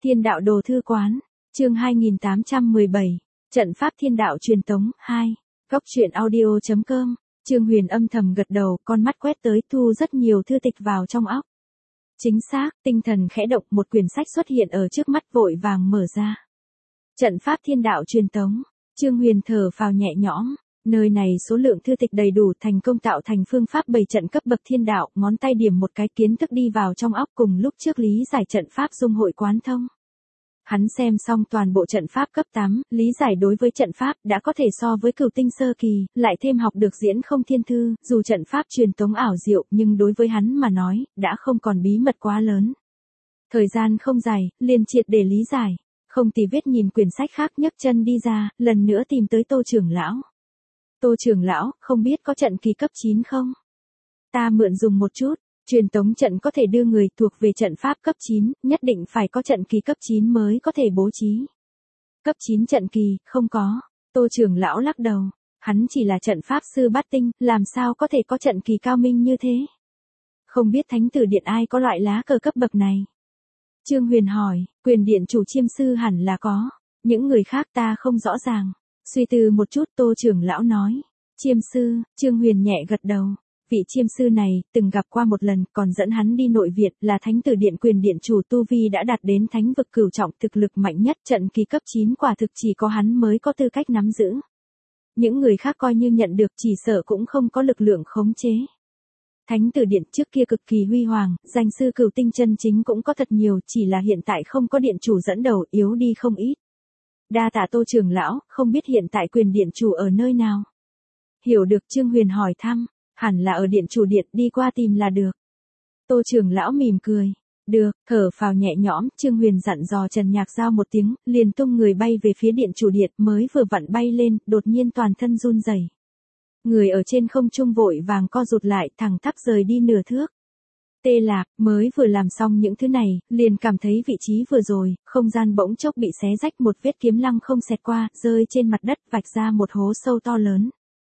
Thiên đạo đồ thư quán, chương 2817, trận pháp thiên đạo truyền tống, 2, góc truyện audio.com, Trương Huyền âm thầm gật đầu, con mắt quét tới thu rất nhiều thư tịch vào trong óc. Chính xác, tinh thần khẽ động, một quyển sách xuất hiện ở trước mắt vội vàng mở ra. Trận pháp thiên đạo truyền tống, Trương Huyền thở phào nhẹ nhõm. Nơi này số lượng thư tịch đầy đủ, thành công tạo thành phương pháp bày trận cấp bậc thiên đạo, ngón tay điểm một cái kiến thức đi vào trong óc, cùng lúc trước lý giải trận pháp dung hội quán thông. Hắn xem xong toàn bộ trận pháp cấp 8, lý giải đối với trận pháp đã có thể so với cửu tinh sơ kỳ, lại thêm học được diễn không thiên thư, dù trận pháp truyền tống ảo diệu nhưng đối với hắn mà nói, đã không còn bí mật quá lớn. Thời gian không dài, liền triệt để lý giải, không tì vết nhìn quyển sách khác, nhấc chân đi ra, lần nữa tìm tới Tô trưởng lão. Tô trưởng lão, không biết có trận kỳ cấp 9 không? Ta mượn dùng một chút, truyền tống trận có thể đưa người thuộc về trận pháp cấp 9, nhất định phải có trận kỳ cấp 9 mới có thể bố trí. Cấp 9 trận kỳ, không có. Tô trưởng lão lắc đầu, hắn chỉ là trận pháp sư bát tinh, làm sao có thể có trận kỳ cao minh như thế? Không biết thánh tử điện ai có loại lá cờ cấp bậc này? Trương Huyền hỏi, quyền điện chủ chiêm sư hẳn là có, những người khác ta không rõ ràng. Suy tư một chút, Tô trưởng lão nói, chiêm sư, Trương Huyền nhẹ gật đầu, vị chiêm sư này, từng gặp qua một lần, còn dẫn hắn đi nội viện, là thánh tử điện quyền điện chủ tu vi đã đạt đến thánh vực cửu trọng, thực lực mạnh nhất, trận kỳ cấp 9 quả thực chỉ có hắn mới có tư cách nắm giữ. Những người khác coi như nhận được chỉ sợ cũng không có lực lượng khống chế. Thánh tử điện trước kia cực kỳ huy hoàng, danh sư cửu tinh chân chính cũng có thật nhiều, chỉ là hiện tại không có điện chủ dẫn đầu, yếu đi không ít. Đa tạ Tô trưởng lão, không biết hiện tại quyền điện chủ ở nơi nào? Hiểu được, Trương Huyền hỏi thăm, hẳn là ở điện chủ điện, đi qua tìm là được. Tô trưởng lão mỉm cười, được, thở phào nhẹ nhõm, Trương Huyền dặn dò Trần Nhạc Giao một tiếng, liền tung người bay về phía điện chủ điện, mới vừa vặn bay lên, đột nhiên toàn thân run rẩy. Người ở trên không trung vội vàng co rụt lại, thẳng tắp rời đi nửa thước. Tê Lạc, mới vừa làm xong những thứ này, liền cảm thấy vị trí vừa rồi, không gian bỗng chốc bị xé rách, một vết kiếm lăng không xẹt qua, rơi trên mặt đất, vạch ra một hố sâu to lớn.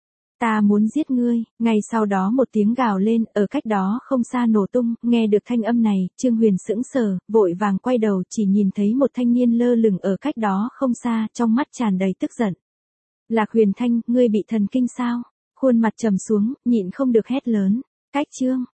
Ta muốn giết ngươi, ngay sau đó một tiếng gào lên, ở cách đó không xa nổ tung, nghe được thanh âm này, Trương Huyền sững sờ, vội vàng quay đầu, chỉ nhìn thấy một thanh niên lơ lửng ở cách đó không xa, trong mắt tràn đầy tức giận. Lạc Huyền Thanh, ngươi bị thần kinh sao? Khuôn mặt trầm xuống, nhịn không được hét lớn, cách Trương.